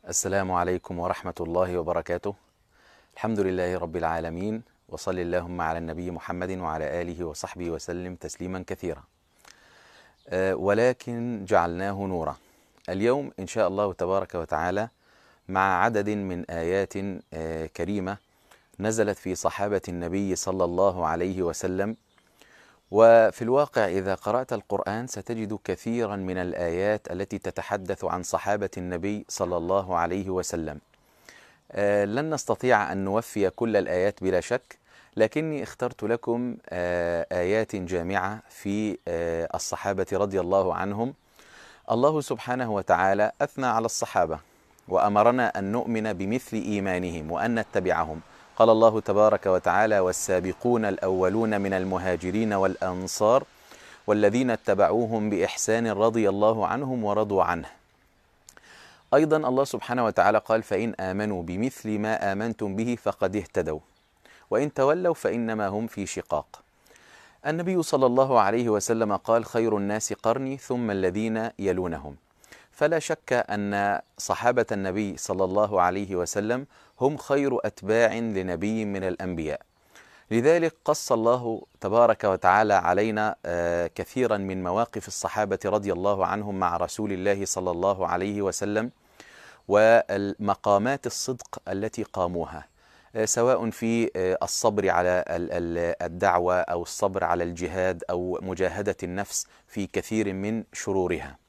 السلام عليكم ورحمة الله وبركاته. الحمد لله رب العالمين، وصل اللهم على النبي محمد وعلى آله وصحبه وسلم تسليما كثيرا. ولكن جعلناه نورا. اليوم إن شاء الله تبارك وتعالى مع عدد من آيات كريمة نزلت في صحابة النبي صلى الله عليه وسلم. وفي الواقع إذا قرأت القرآن ستجد كثيرا من الآيات التي تتحدث عن صحابة النبي صلى الله عليه وسلم. لن نستطيع أن نوفي كل الآيات بلا شك، لكني اخترت لكم آيات جامعة في الصحابة رضي الله عنهم. الله سبحانه وتعالى أثنى على الصحابة وأمرنا أن نؤمن بمثل إيمانهم وأن نتبعهم. قال الله تبارك وتعالى: والسابقون الأولون من المهاجرين والأنصار والذين اتبعوهم بإحسان رضي الله عنهم ورضوا عنه. أيضا الله سبحانه وتعالى قال: فإن آمنوا بمثل ما آمنتم به فقد اهتدوا وإن تولوا فإنما هم في شقاق. النبي صلى الله عليه وسلم قال: خير الناس قرني ثم الذين يلونهم. فلا شك أن صحابة النبي صلى الله عليه وسلم هم خير أتباع لنبي من الأنبياء. لذلك قص الله تبارك وتعالى علينا كثيرا من مواقف الصحابة رضي الله عنهم مع رسول الله صلى الله عليه وسلم، والمقامات الصدق التي قاموها، سواء في الصبر على الدعوة أو الصبر على الجهاد أو مجاهدة النفس في كثير من شرورها.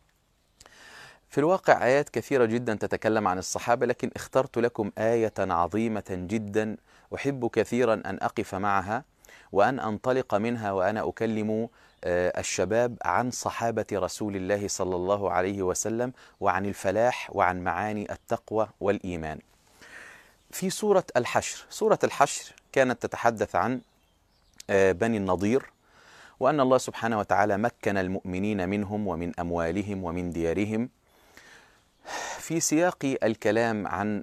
في الواقع آيات كثيرة جدا تتكلم عن الصحابة، لكن اخترت لكم آية عظيمة جدا أحب كثيرا أن أقف معها وأن أنطلق منها وأنا أكلم الشباب عن صحابة رسول الله صلى الله عليه وسلم وعن الفلاح وعن معاني التقوى والإيمان. في سورة الحشر، سورة الحشر كانت تتحدث عن بني النضير، وأن الله سبحانه وتعالى مكن المؤمنين منهم ومن أموالهم ومن ديارهم. في سياق الكلام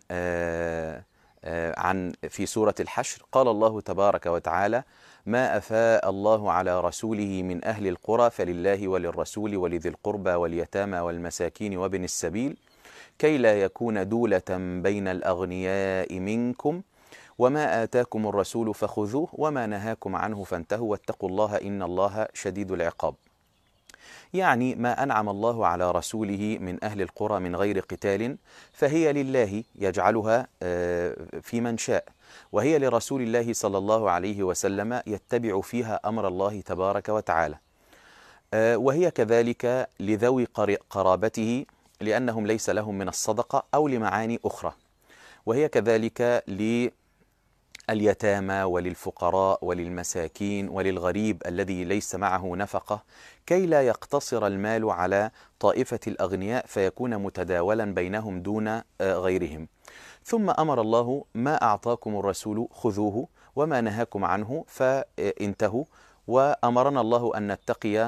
عن في سورة الحشر قال الله تبارك وتعالى: ما أفاء الله على رسوله من أهل القرى فلله وللرسول ولذي القربى واليتامى والمساكين وابن السبيل كي لا يكون دولة بين الأغنياء منكم وما آتاكم الرسول فخذوه وما نهاكم عنه فانتهوا واتقوا الله إن الله شديد العقاب. يعني ما أنعم الله على رسوله من أهل القرى من غير قتال فهي لله يجعلها في من شاء، وهي لرسول الله صلى الله عليه وسلم يتبع فيها أمر الله تبارك وتعالى، وهي كذلك لذوي قرابته لأنهم ليس لهم من الصدقة أو لمعاني أخرى، وهي كذلك لليتامى وللفقراء وللمساكين وللغريب الذي ليس معه نفقة، كي لا يقتصر المال على طائفة الأغنياء فيكون متداولا بينهم دون غيرهم. ثم أمر الله: ما أعطاكم الرسول خذوه وما نهاكم عنه فانتهوا، وأمرنا الله أن نتقي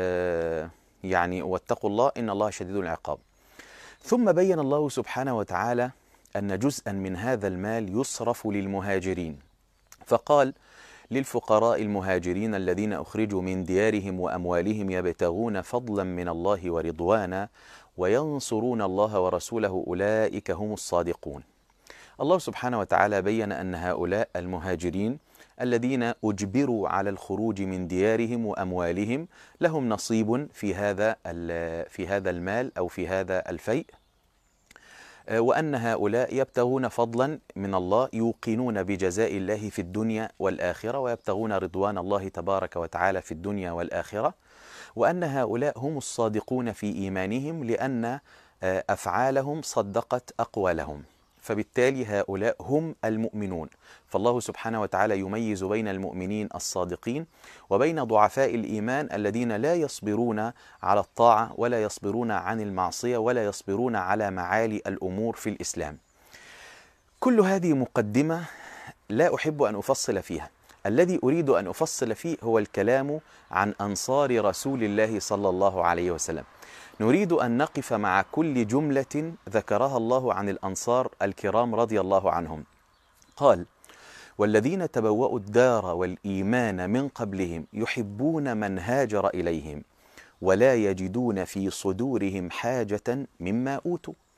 واتقوا الله إن الله شديد العقاب. ثم بين الله سبحانه وتعالى أن جزءا من هذا المال يصرف للمهاجرين، فقال: للفقراء المهاجرين الذين أخرجوا من ديارهم وأموالهم يبتغون فضلا من الله ورضوانا وينصرون الله ورسوله أولئك هم الصادقون. الله سبحانه وتعالى بين أن هؤلاء المهاجرين الذين أجبروا على الخروج من ديارهم وأموالهم لهم نصيب في هذا المال أو في هذا الفيء، وأن هؤلاء يبتغون فضلا من الله، يوقنون بجزاء الله في الدنيا والآخرة ويبتغون رضوان الله تبارك وتعالى في الدنيا والآخرة، وأن هؤلاء هم الصادقون في إيمانهم لأن أفعالهم صدقت أقوالهم، فبالتالي هؤلاء هم المؤمنون. فالله سبحانه وتعالى يميز بين المؤمنين الصادقين وبين ضعفاء الإيمان الذين لا يصبرون على الطاعة ولا يصبرون عن المعصية ولا يصبرون على معالي الأمور في الإسلام. كل هذه مقدمة لا أحب أن أفصل فيها. الذي أريد أن أفصل فيه هو الكلام عن أنصار رسول الله صلى الله عليه وسلم. نريد أن نقف مع كل جملة ذكرها الله عن الأنصار الكرام رضي الله عنهم. قال: والذين تبوأوا الدار والإيمان من قبلهم يحبون من هاجر إليهم ولا يجدون في صدورهم حاجة مما أوتوا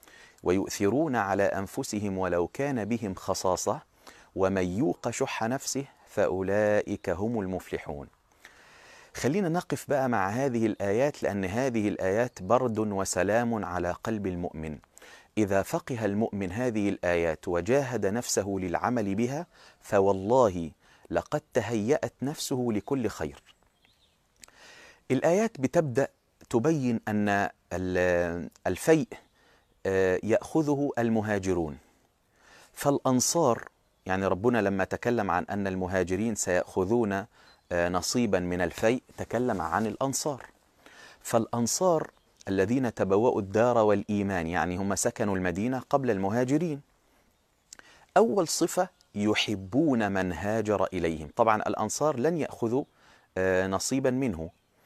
ويؤثرون على أنفسهم ولو كان بهم خصاصة ومن يوق شح نفسه فأولئك هم المفلحون. خلينا نقف بقى مع هذه الآيات، لأن هذه الآيات برد وسلام على قلب المؤمن. إذا فقه المؤمن هذه الآيات وجاهد نفسه للعمل بها فوالله لقد تهيأت نفسه لكل خير. الآيات بتبدأ تبين أن الفيء يأخذه المهاجرون، فالأنصار، يعني ربنا لما تكلم عن أن المهاجرين سيأخذون نصيبا من الفيء تكلم عن الأنصار. فالأنصار الذين تبوأوا الدار والإيمان، يعني هم سكنوا المدينة قبل المهاجرين. أول صفة يحبون من هاجر إليهم. طبعا الأنصار لن يأخذوا نصيبا منه،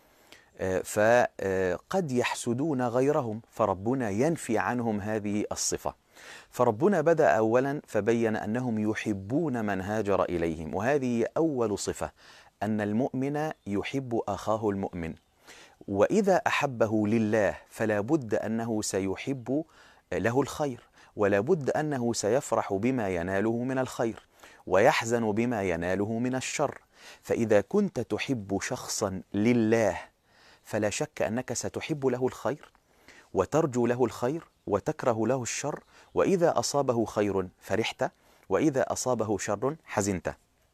فقد يحسدون غيرهم، فربنا ينفي عنهم هذه الصفة. فربنا بدأ أولا فبين أنهم يحبون من هاجر إليهم، وهذه أول صفة، أن المؤمن يحب أخاه المؤمن، وإذا أحبه لله فلا بد أنه سيحب له الخير، ولا بد أنه سيفرح بما يناله من الخير ويحزن بما يناله من الشر. فإذا كنت تحب شخصا لله فلا شك أنك ستحب له الخير وترجو له الخير وتكره له الشر، وإذا أصابه خير فرحت وإذا أصابه شر حزنت.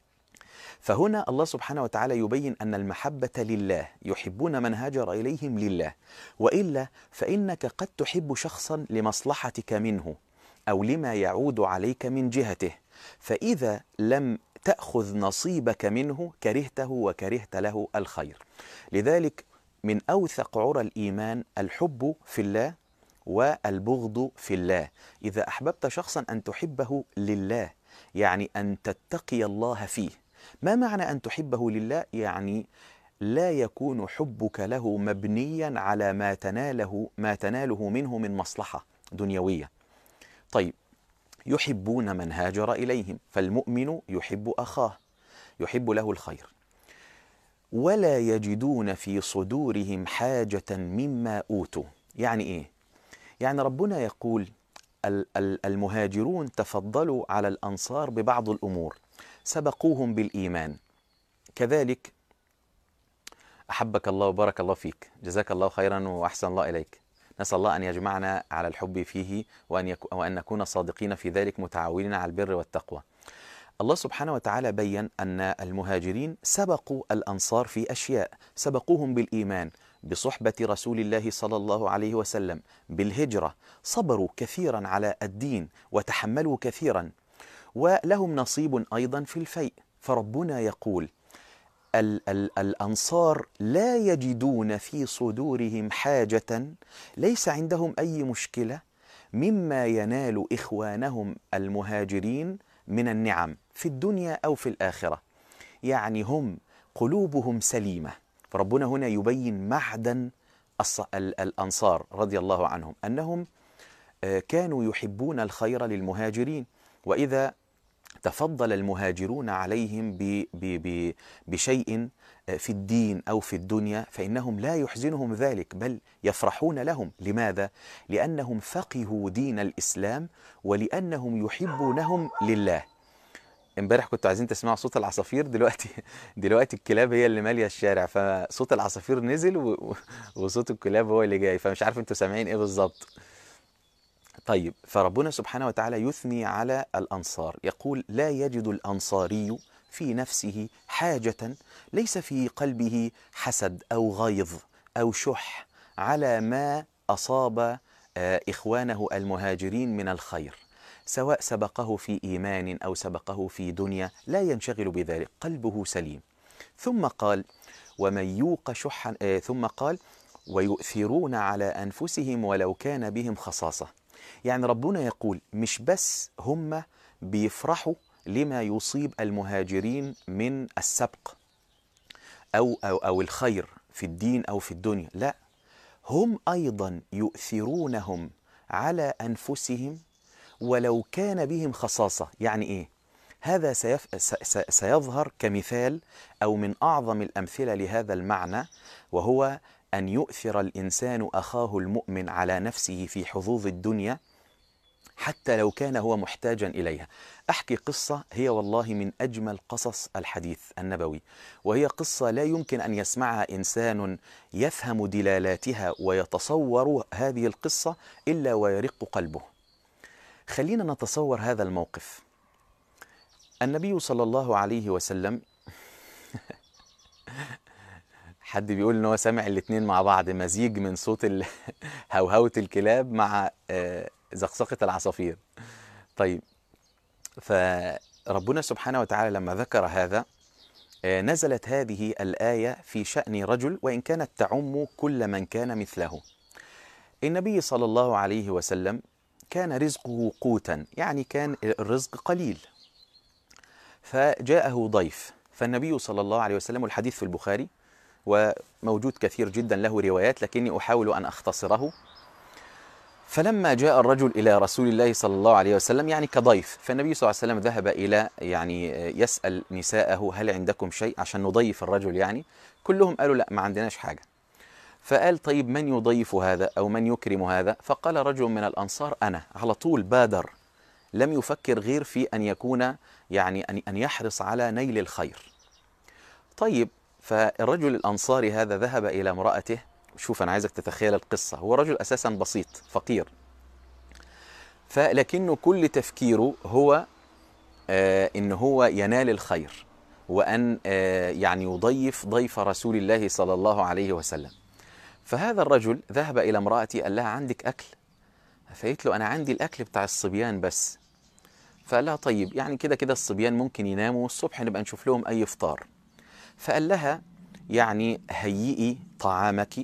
فهنا الله سبحانه وتعالى يبين أن المحبة لله، يحبون من هاجر إليهم لله، وإلا فإنك قد تحب شخصا لمصلحتك منه أو لما يعود عليك من جهته، فإذا لم تأخذ نصيبك منه كرهته وكرهت له الخير. لذلك من أوثق عرى الإيمان الحب في الله والبغض في الله. إذا أحببت شخصا أن تحبه لله، يعني أن تتقي الله فيه. ما معنى أن تحبه لله؟ يعني لا يكون حبك له مبنيا على ما تناله منه من مصلحة دنيوية. طيب، يحبون من هاجر إليهم، فالمؤمن يحب أخاه، يحب له الخير. ولا يجدون في صدورهم حاجة مما أوتوا. يعني إيه؟ يعني ربنا يقول المهاجرون تفضلوا على الأنصار ببعض الأمور، سبقوهم بالإيمان، كذلك أحبك الله وبارك الله فيك، جزاك الله خيرا وأحسن الله إليك. نسأل الله أن يجمعنا على الحب فيه وأن نكون صادقين في ذلك متعاونين على البر والتقوى. الله سبحانه وتعالى بيّن أن المهاجرين سبقوا الأنصار في أشياء، سبقوهم بالإيمان، بصحبة رسول الله صلى الله عليه وسلم، بالهجرة، صبروا كثيرا على الدين وتحملوا كثيرا، ولهم نصيب أيضا في الفيء. فربنا يقول الأنصار لا يجدون في صدورهم حاجة، ليس عندهم أي مشكلة مما ينال إخوانهم المهاجرين من النعم في الدنيا أو في الآخرة، يعني هم قلوبهم سليمة. فربنا هنا يبين معدن الأنصار رضي الله عنهم، أنهم كانوا يحبون الخير للمهاجرين، وإذا تفضل المهاجرون عليهم بشيء في الدين أو في الدنيا فإنهم لا يحزنهم ذلك، بل يفرحون لهم. لماذا؟ لأنهم فقهوا دين الإسلام ولأنهم يحبونهم لله. امبارح كنتوا عايزين تسمعوا صوت العصافير، دلوقتي الكلاب هي اللي مالية الشارع، فصوت العصافير نزل وصوت الكلاب هو اللي جاي، فمش عارف انتوا سامعين ايه بالظبط. طيب، فربنا سبحانه وتعالى يثني على الأنصار، يقول لا يجد الأنصاري في نفسه حاجة، ليس في قلبه حسد أو غيظ أو شح على ما أصاب إخوانه المهاجرين من الخير، سواء سبقه في إيمان أو سبقه في دنيا، لا ينشغل بذلك، قلبه سليم. ثم قال ومن يوق شح، ثم قال ويؤثرون على أنفسهم ولو كان بهم خصاصة. يعني ربنا يقول مش بس هم بيفرحوا لما يصيب المهاجرين من السبق أو الخير في الدين أو في الدنيا، لا، هم أيضا يؤثرونهم على أنفسهم ولو كان بهم خصاصة. يعني إيه؟ هذا سيظهر كمثال أو من أعظم الأمثلة لهذا المعنى، وهو أن يؤثر الإنسان أخاه المؤمن على نفسه في حظوظ الدنيا حتى لو كان هو محتاجا إليها. أحكي قصة هي والله من أجمل قصص الحديث النبوي، وهي قصة لا يمكن أن يسمعها إنسان يفهم دلالاتها ويتصور هذه القصة إلا ويرق قلبه. خلينا نتصور هذا الموقف. النبي صلى الله عليه وسلم حد بيقول ان هو سامع الاتنين مع بعض، مزيج من صوت هوهوة الكلاب مع زقزقة العصافير. طيب، فربنا سبحانه وتعالى لما ذكر هذا نزلت هذه الآية في شأن رجل، وإن كانت تعم كل من كان مثله. النبي صلى الله عليه وسلم كان رزقه قوتا، يعني كان الرزق قليل، فجاءه ضيف، فالنبي صلى الله عليه وسلم، والحديث في البخاري وموجود كثير جدا له روايات لكني أحاول أن أختصره. فلما جاء الرجل إلى رسول الله صلى الله عليه وسلم يعني كضيف، فالنبي صلى الله عليه وسلم ذهب إلى يسأل نساءه هل عندكم شيء عشان نضيف الرجل، يعني كلهم قالوا لا ما عندناش حاجة. فقال طيب من يضيف هذا أو من يكرم هذا؟ فقال رجل من الأنصار أنا. على طول بادر، لم يفكر غير في أن يكون يعني أن يحرص على نيل الخير. طيب، فالرجل الأنصاري هذا ذهب إلى امرأته. شوف أنا عايزك تتخيل القصة، هو رجل أساسا بسيط فقير، فلكنه كل تفكيره هو إن هو ينال الخير، وأن يعني يضيف ضيف رسول الله صلى الله عليه وسلم. فهذا الرجل ذهب إلى امرأتي قال لها عندك أكل؟ فقالت له أنا عندي الأكل بتاع الصبيان بس. فقال لها طيب يعني كده كده الصبيان ممكن يناموا، الصبح نبقى نشوف لهم أي إفطار. فقال لها يعني هيئي طعامك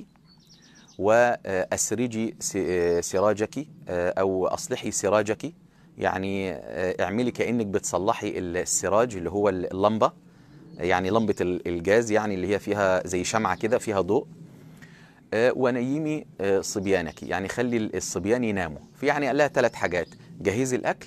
وأسرجي سراجك أو أصلحي سراجك، يعني اعملي كأنك بتصلحي السراج اللي هو اللمبة، يعني لمبة الجاز يعني اللي هي فيها زي شمعة كده فيها ضوء، ونيمي صبيانك، يعني خلي الصبيان يناموا. يعني قال لها 3 حاجات: جهزي الأكل،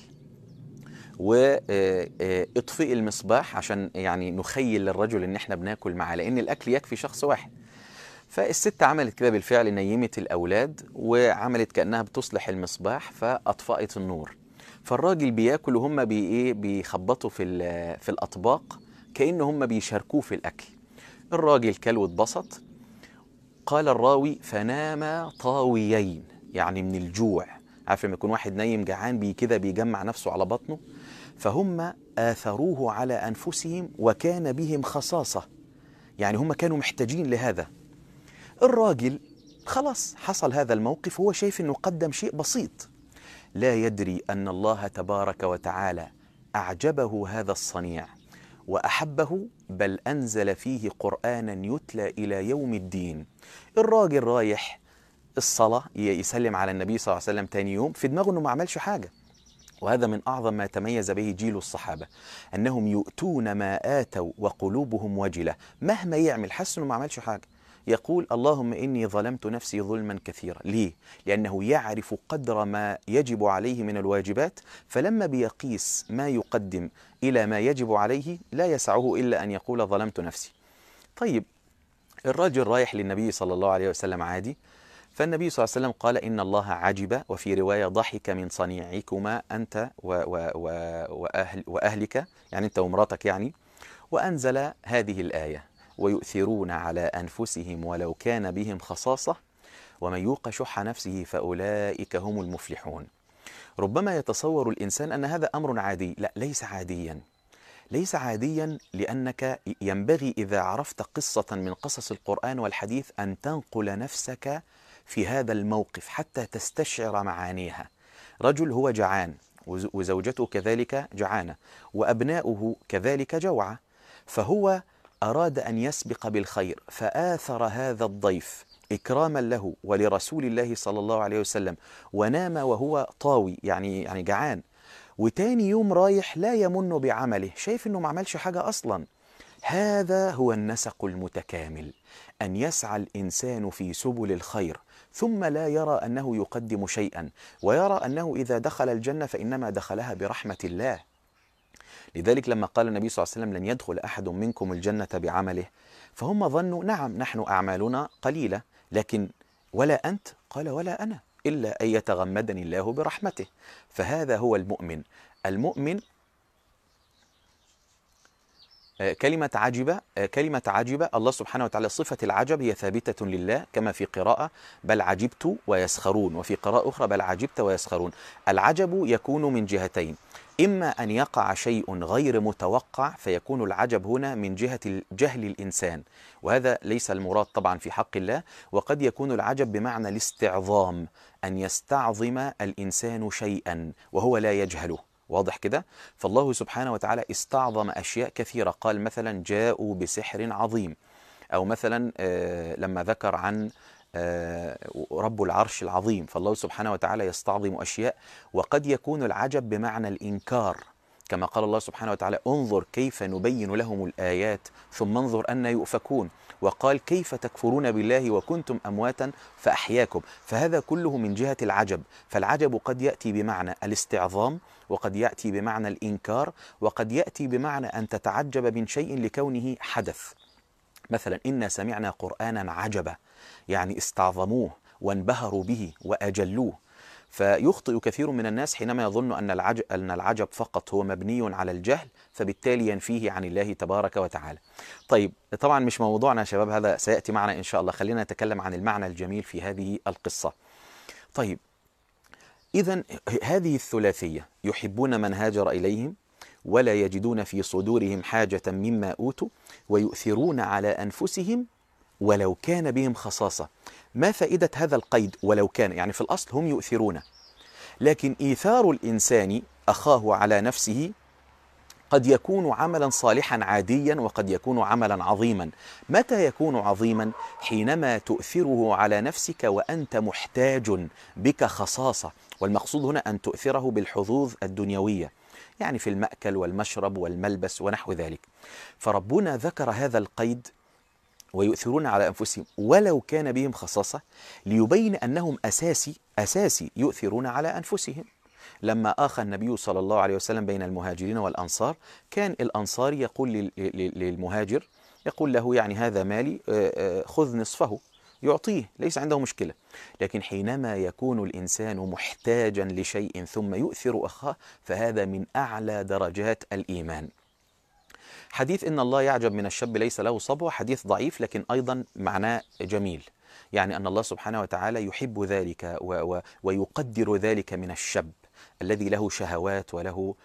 واطفئي المصباح عشان يعني نخيل للرجل ان احنا بناكل معاه، لان الاكل يكفي شخص واحد. فالست عملت كده بالفعل، نيمت الاولاد وعملت كانها بتصلح المصباح فاطفأت النور. فالراجل بياكل وهم بيخبطوا في الاطباق كأن هم بيشاركوه في الاكل. الراجل كل واتبسط. قال الراوي فنام طاويين، يعني من الجوع. عارف لما يكون واحد نايم جعان كده بيجمع نفسه على بطنه؟ فهم آثروه على أنفسهم وكان بهم خصاصة، يعني هم كانوا محتاجين لهذا. الراجل خلاص حصل هذا الموقف، هو شايف أنه قدم شيء بسيط، لا يدري أن الله تبارك وتعالى أعجبه هذا الصنيع وأحبه، بل أنزل فيه قرآنا يتلى إلى يوم الدين. الراجل رايح الصلاة يسلم على النبي صلى الله عليه وسلم تاني يوم، في دماغه أنه ما عملش حاجة. وهذا من أعظم ما تميز به جيل الصحابة، أنهم يؤتون ما آتوا وقلوبهم وجلة، مهما يعمل حس أنه ما عملش حاجة، يقول اللهم إني ظلمت نفسي ظلما كثيرا. ليه؟ لأنه يعرف قدر ما يجب عليه من الواجبات، فلما بيقيس ما يقدم إلى ما يجب عليه لا يسعه إلا أن يقول ظلمت نفسي. طيب، الرجل رايح للنبي صلى الله عليه وسلم عادي، فالنبي صلى الله عليه وسلم قال إن الله عجب، وفي رواية ضحك من صنيعكما أنت وأهلك، يعني أنت ومراتك يعني، وأنزل هذه الآية: ويؤثرون على أنفسهم ولو كان بهم خصاصة ومن يوق شح نفسه فأولئك هم المفلحون. ربما يتصور الإنسان أن هذا أمر عادي، لا، ليس عاديا. ليس عاديا، لأنك ينبغي إذا عرفت قصة من قصص القرآن والحديث أن تنقل نفسك في هذا الموقف حتى تستشعر معانيها. رجل هو جعان وزوجته كذلك جعانة وأبناؤه كذلك جوعى، فهو أراد أن يسبق بالخير فآثر هذا الضيف إكراما له ولرسول الله صلى الله عليه وسلم، ونام وهو طاوي يعني جعان. وتاني يوم رايح لا يمن بعمله، شايف انه ما عملش حاجة اصلا. هذا هو النسق المتكامل، ان يسعى الانسان في سبل الخير ثم لا يرى انه يقدم شيئا، ويرى انه اذا دخل الجنة فانما دخلها برحمة الله. لذلك لما قال النبي صلى الله عليه وسلم لن يدخل احد منكم الجنة بعمله، فهم ظنوا نعم نحن اعمالنا قليلة، لكن ولا انت؟ قال ولا انا. إلا أن يتغمدني الله برحمته. فهذا هو المؤمن. المؤمن كلمة عجب الله سبحانه وتعالى صفة العجب هي ثابتة لله كما في قراءة بل عجبت ويسخرون، وفي قراءة أخرى بل عجبت ويسخرون. العجب يكون من جهتين: إما أن يقع شيء غير متوقع فيكون العجب هنا من جهة جهل الإنسان، وهذا ليس المراد طبعا في حق الله. وقد يكون العجب بمعنى الاستعظام، أن يستعظم الإنسان شيئا وهو لا يجهله. واضح كده؟ فالله سبحانه وتعالى استعظم أشياء كثيرة، قال مثلا جاءوا بسحر عظيم، أو مثلا لما ذكر عن رب العرش العظيم، فالله سبحانه وتعالى يستعظم أشياء. وقد يكون العجب بمعنى الإنكار، كما قال الله سبحانه وتعالى انظر كيف نبين لهم الآيات ثم انظر أن يؤفكون، وقال كيف تكفرون بالله وكنتم أمواتا فأحياكم. فهذا كله من جهة العجب. فالعجب قد يأتي بمعنى الاستعظام، وقد يأتي بمعنى الإنكار، وقد يأتي بمعنى أن تتعجب من شيء لكونه حدث. مثلا إنا سمعنا قرآنا عجبا، يعني استعظموه وانبهروا به وأجلوه. فيخطئ كثير من الناس حينما يظن أن العجب فقط هو مبني على الجهل، فبالتالي ينفيه عن الله تبارك وتعالى. طيب طبعا مش موضوعنا يا شباب، هذا سيأتي معنا إن شاء الله. خلينا نتكلم عن المعنى الجميل في هذه القصة. طيب إذن هذه الثلاثية: يحبون من هاجر إليهم ولا يجدون في صدورهم حاجة مما أوتوا ويؤثرون على أنفسهم ولو كان بهم خصاصة. ما فائدة هذا القيد ولو كان؟ يعني في الأصل هم يؤثرون، لكن إيثار الإنسان أخاه على نفسه قد يكون عملا صالحا عاديا، وقد يكون عملا عظيما. متى يكون عظيما؟ حينما تؤثره على نفسك وأنت محتاج بك خصاصة، والمقصود هنا أن تؤثره بالحظوظ الدنيوية، يعني في المأكل والمشرب والملبس ونحو ذلك. فربنا ذكر هذا القيد ويؤثرون على أنفسهم ولو كان بهم خصاصة ليبين أنهم أساسي يؤثرون على أنفسهم. لما آخى النبي صلى الله عليه وسلم بين المهاجرين والأنصار، كان الأنصار يقول للمهاجر، يقول له يعني هذا مالي خذ نصفه، يعطيه، ليس عنده مشكلة. لكن حينما يكون الإنسان محتاجا لشيء ثم يؤثر أخاه، فهذا من أعلى درجات الإيمان. حديث إن الله يعجب من الشاب ليس له صبوة حديث ضعيف، لكن أيضا معناه جميل، يعني أن الله سبحانه وتعالى يحب ذلك ويقدر ذلك من الشاب الذي له شهوات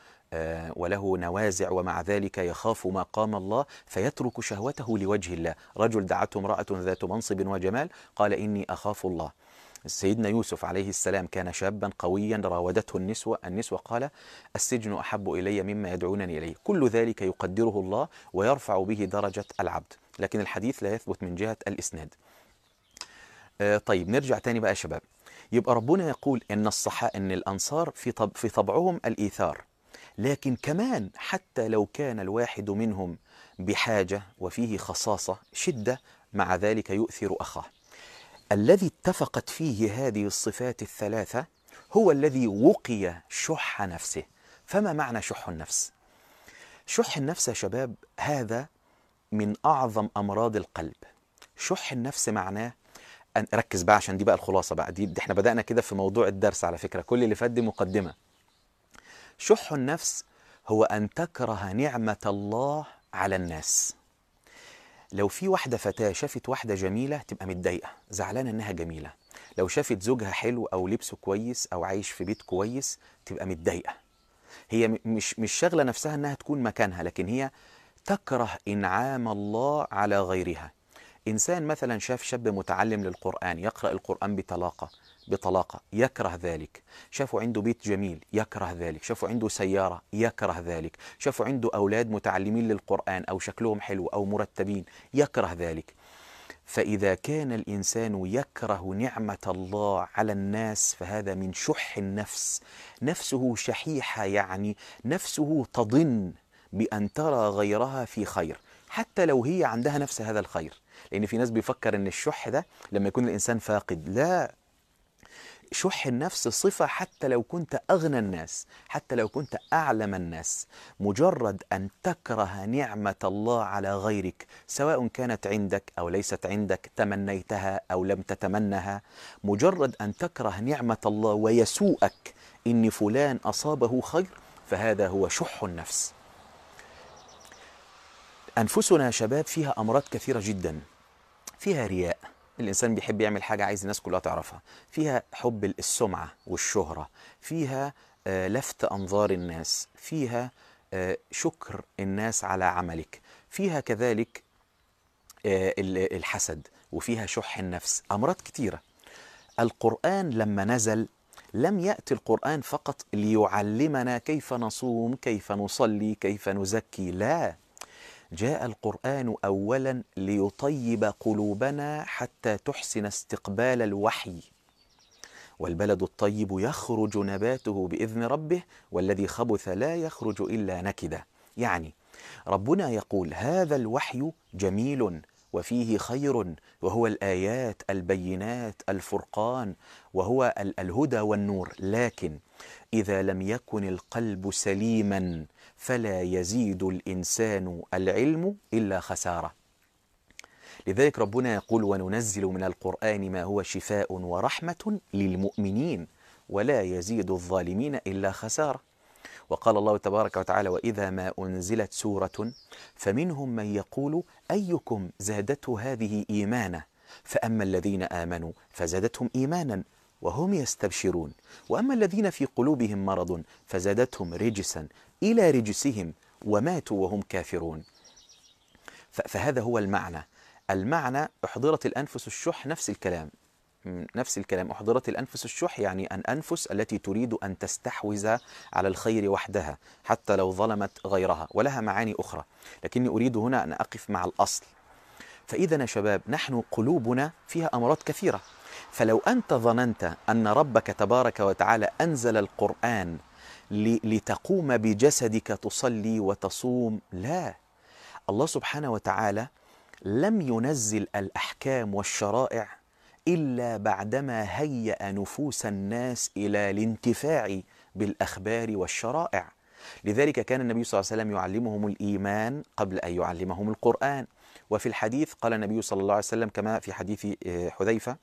وله نوازع، ومع ذلك يخاف مقام الله فيترك شهوته لوجه الله. رجل دعته امرأة ذات منصب وجمال قال إني أخاف الله. سيدنا يوسف عليه السلام كان شابا قويا، راودته النسوة قال السجن أحب إلي مما يدعونني إليه. كل ذلك يقدره الله ويرفع به درجة العبد، لكن الحديث لا يثبت من جهة الإسناد. طيب نرجع تاني بقى يا شباب. يبقى ربنا يقول إن الأنصار في طبعهم الإيثار، لكن كمان حتى لو كان الواحد منهم بحاجة وفيه خصاصة شدة، مع ذلك يؤثر أخاه. الذي اتفقت فيه هذه الصفات الثلاثة هو الذي وقي شح نفسه. فما معنى شح النفس؟ شح النفس يا شباب هذا من أعظم أمراض القلب. شح النفس معناه أن ركز بقى عشان دي بقى الخلاصة بقى، دي احنا بدأنا كده في موضوع الدرس على فكرة، كل اللي فات دي مقدمة. شح النفس هو أن تكره نعمة الله على الناس. لو في واحدة فتاة شافت واحدة جميلة تبقى متضايقة زعلانة إنها جميلة، لو شافت زوجها حلو أو لبسه كويس أو عايش في بيت كويس تبقى متضايقة. هي مش شاغلة نفسها إنها تكون مكانها، لكن هي تكره إنعام الله على غيرها. إنسان مثلا شاف شاب متعلم للقرآن يقرأ القرآن بطلاقة يكره ذلك، شافوا عنده بيت جميل يكره ذلك، شافوا عنده سيارة يكره ذلك، شافوا عنده أولاد متعلمين للقرآن أو شكلهم حلو أو مرتبين يكره ذلك. فإذا كان الإنسان يكره نعمة الله على الناس فهذا من شح النفس. نفسه شحيحة، يعني نفسه تضن بأن ترى غيرها في خير حتى لو هي عندها نفس هذا الخير. لأن في ناس بيفكر أن الشح ده لما يكون الإنسان فاقد، لا، شح النفس صفة حتى لو كنت أغنى الناس، حتى لو كنت أعلم الناس، مجرد أن تكره نعمة الله على غيرك سواء كانت عندك أو ليست عندك، تمنيتها أو لم تتمنها، مجرد أن تكره نعمة الله ويسوءك إن فلان أصابه خير، فهذا هو شح النفس. أنفسنا يا شباب فيها أمراض كثيرة جدا. فيها رياء، الإنسان بيحب يعمل حاجة عايز الناس كلها تعرفها. فيها حب السمعة والشهرة. فيها لفت أنظار الناس. فيها شكر الناس على عملك. فيها كذلك الحسد، وفيها شح النفس. أمراض كتيرة. القرآن لما نزل لم يأتي القرآن فقط ليعلمنا كيف نصوم، كيف نصلي، كيف نزكي، لا، جاء القرآن أولا ليطيب قلوبنا حتى تحسن استقبال الوحي. والبلد الطيب يخرج نباته بإذن ربه والذي خبث لا يخرج إلا نكدا. يعني ربنا يقول هذا الوحي جميل وفيه خير، وهو الآيات البينات الفرقان، وهو الهدى والنور، لكن إذا لم يكن القلب سليما فلا يزيد الإنسان العلم إلا خسارة. لذلك ربنا يقول وننزل من القرآن ما هو شفاء ورحمة للمؤمنين ولا يزيد الظالمين إلا خسارة. وقال الله تبارك وتعالى وإذا ما أنزلت سورة فمنهم من يقول أيكم زادته هذه إيمانا، فأما الذين آمنوا فزادتهم إيمانا وهم يستبشرون، وأما الذين في قلوبهم مرض فزادتهم رجسا إلى رجسهم وماتوا وهم كافرون. فهذا هو المعنى أحضرت الأنفس الشح، نفس الكلام أحضرت الأنفس الشح، يعني أن أنفس التي تريد أن تستحوذ على الخير وحدها حتى لو ظلمت غيرها، ولها معاني أخرى، لكني أريد هنا أن أقف مع الأصل. فإذا يا شباب نحن قلوبنا فيها أمراض كثيرة. فلو أنت ظننت أن ربك تبارك وتعالى أنزل القرآن لتقوم بجسدك تصلي وتصوم، لا، الله سبحانه وتعالى لم ينزل الأحكام والشرائع إلا بعدما هيأ نفوس الناس إلى الانتفاع بالأخبار والشرائع. لذلك كان النبي صلى الله عليه وسلم يعلمهم الإيمان قبل أن يعلمهم القرآن. وفي الحديث قال النبي صلى الله عليه وسلم كما في حديث حذيفة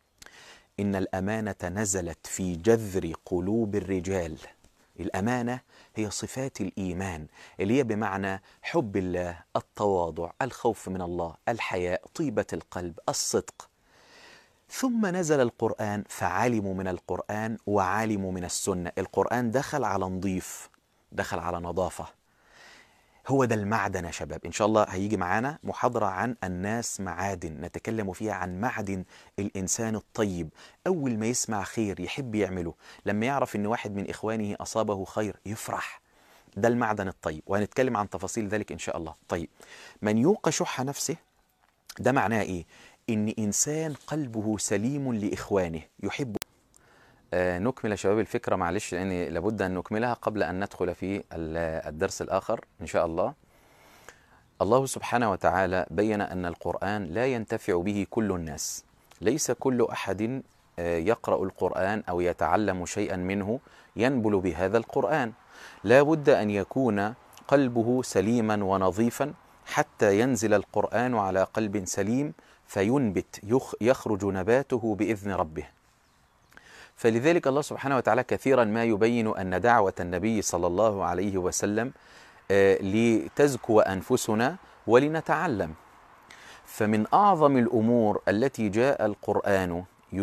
إن الأمانة نزلت في جذر قلوب الرجال. الأمانة هي صفات الإيمان اللي هي بمعنى حب الله، التواضع، الخوف من الله، الحياء، طيبة القلب، الصدق. ثم نزل القرآن فعلموا من القرآن وعلموا من السنة. القرآن دخل على نظيف، دخل على نظافة. هو ده المعدن يا شباب. إن شاء الله هيجي معانا محاضرة عن الناس معادن، نتكلم فيها عن معدن الإنسان الطيب. أول ما يسمع خير يحب يعمله، لما يعرف إن واحد من إخوانه أصابه خير يفرح. ده المعدن الطيب، وهنتكلم عن تفاصيل ذلك إن شاء الله. طيب، من يوق شح نفسه ده معناه إيه؟ إن إنسان قلبه سليم لإخوانه يحب. نكمل يا شباب الفكرة، معلش لأن لابد أن نكملها قبل أن ندخل في الدرس الآخر إن شاء الله. الله سبحانه وتعالى بين أن القرآن لا ينتفع به كل الناس. ليس كل أحد يقرأ القرآن أو يتعلم شيئا منه ينبل بهذا القرآن. لا بد أن يكون قلبه سليما ونظيفا حتى ينزل القرآن على قلب سليم فينبت، يخرج نباته بإذن ربه. فلذلك الله سبحانه وتعالى كثيرا ما يبين أن دعوة النبي صلى الله عليه وسلم لتزكو أنفسنا ولنتعلم. فمن أعظم الأمور التي جاء القرآن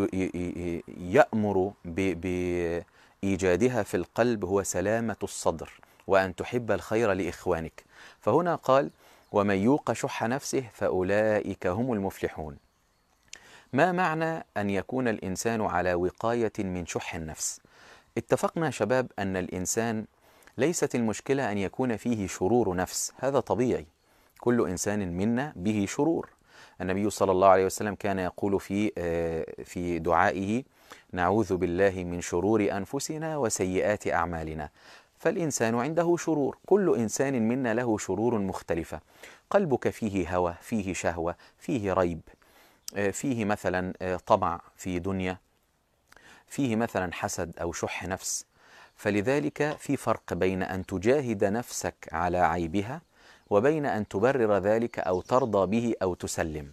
يأمر بإيجادها في القلب هو سلامة الصدر، وأن تحب الخير لإخوانك. فهنا قال ومن يوق شح نفسه فأولئك هم المفلحون. ما معنى أن يكون الإنسان على وقاية من شح النفس؟ اتفقنا شباب أن الإنسان ليست المشكلة أن يكون فيه شرور نفس، هذا طبيعي، كل إنسان منا به شرور. النبي صلى الله عليه وسلم كان يقول في دعائه نعوذ بالله من شرور أنفسنا وسيئات أعمالنا. فالإنسان عنده شرور، كل إنسان منا له شرور مختلفة. قلبك فيه هوى، فيه شهوة، فيه ريب، فيه مثلا طمع في دنيا، فيه مثلا حسد أو شح نفس، فلذلك في فرق بين أن تجاهد نفسك على عيبها وبين أن تبرر ذلك أو ترضى به أو تسلم.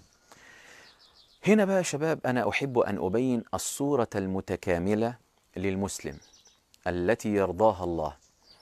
هنا بقى يا شباب أنا أحب أن أبين الصورة المتكاملة للمسلم التي يرضاها الله.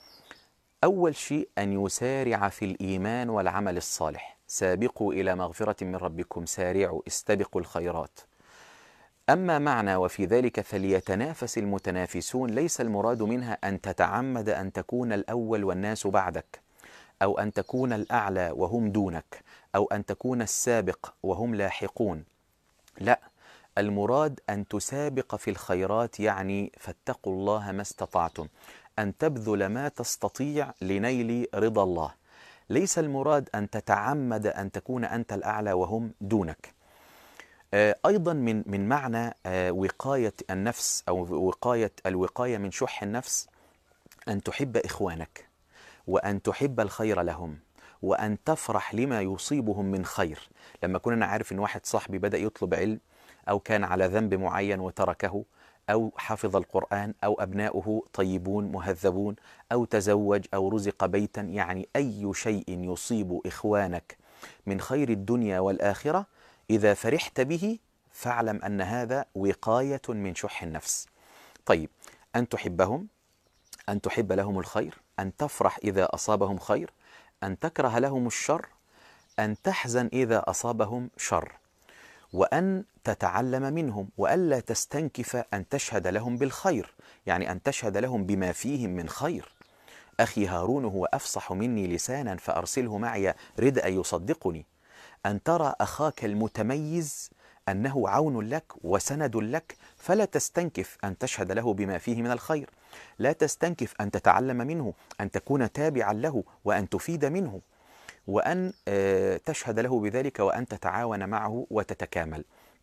أول شيء أن يسارع في الإيمان والعمل الصالح، سابقوا إلى مغفرة من ربكم، سارعوا، استبقوا الخيرات. أما معنى وفي ذلك فليتنافس المتنافسون، ليس المراد منها أن تتعمد أن تكون الأول والناس بعدك، أو أن تكون الأعلى وهم دونك، أو أن تكون السابق وهم لاحقون. لا، المراد أن تسابق في الخيرات، يعني فاتقوا الله ما استطعتم، أن تبذل ما تستطيع لنيل رضا الله. ليس المراد أن تتعمد أن تكون أنت الأعلى وهم دونك. أيضا من معنى وقاية النفس أو الوقاية من شح النفس أن تحب إخوانك، وأن تحب الخير لهم، وأن تفرح لما يصيبهم من خير. لما كنا عارف أن واحد صاحبي بدأ يطلب علم، أو كان على ذنب معين وتركه، أو حفظ القرآن، أو أبناؤه طيبون مهذبون، أو تزوج، أو رزق بيتا، يعني أي شيء يصيب إخوانك من خير الدنيا والآخرة إذا فرحت به فاعلم أن هذا وقاية من شح النفس. طيب، أن تحبهم، أن تحب لهم الخير، أن تفرح إذا أصابهم خير، أن تكره لهم الشر، أن تحزن إذا أصابهم شر، وأن تتعلم منهم، وألا تستنكف أن تشهد لهم بالخير، يعني أن تشهد لهم بما فيهم من خير. أخي هارون هو أفصح مني لسانا فأرسله معي رد أن يصدقني. أن ترى أخاك المتميز أنه عون لك وسند لك، فلا تستنكف أن تشهد له بما فيه من الخير، لا تستنكف أن تتعلم منه، أن تكون تابعا له وأن تفيد منه، وأن تشهد له بذلك، وأن تتعاون معه وتتكامل،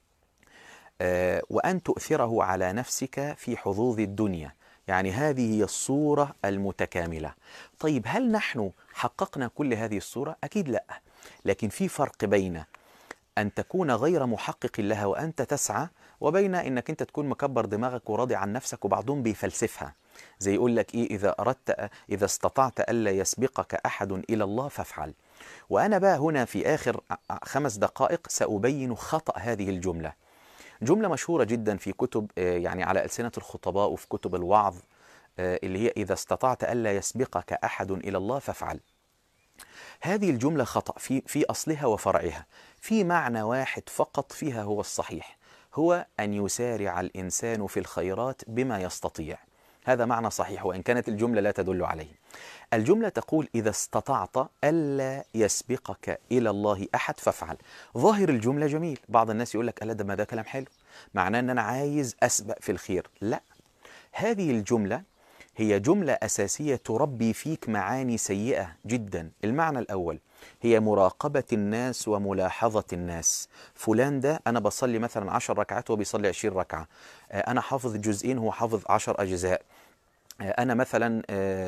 وأن تؤثره على نفسك في حظوظ الدنيا. يعني هذه هي الصورة المتكاملة. طيب، هل نحن حققنا كل هذه الصورة؟ أكيد لا، لكن في فرق بين أن تكون غير محقق لها وأنت تسعى، وبين أنك أنت تكون مكبر دماغك وراضي عن نفسك. وبعضهم بيفلسفها، زي يقول لك إيه، إذا استطعت ألا يسبقك أحد إلى الله فافعل. وأنا بقى هنا في آخر 5 دقائق سأبين خطأ هذه الجملة. جملة مشهورة جدا في كتب يعني على ألسنة الخطباء وفي كتب الوعظ، اللي هي إذا استطعت ألا يسبقك أحد إلى الله فافعل. هذه الجملة خطأ في أصلها وفرعها. في معنى واحد فقط فيها هو الصحيح، هو أن يسارع الإنسان في الخيرات بما يستطيع. هذا معنى صحيح، وإن كانت الجملة لا تدل عليه. الجملة تقول إذا استطعت ألا يسبقك إلى الله أحد فافعل. ظاهر الجملة جميل، بعض الناس يقول لك ألا ده ما ده كلام حلو، معناه أن أنا عايز أسبق في الخير. لا، هذه الجملة هي جملة أساسية تربي فيك معاني سيئة جدا. المعنى الأول هي مراقبة الناس وملاحظة الناس. فلان ده أنا بصلي مثلا 10 ركعات وهو بيصلي 20 ركعة، أنا حافظ جزئين هو حافظ 10 أجزاء، أنا مثلا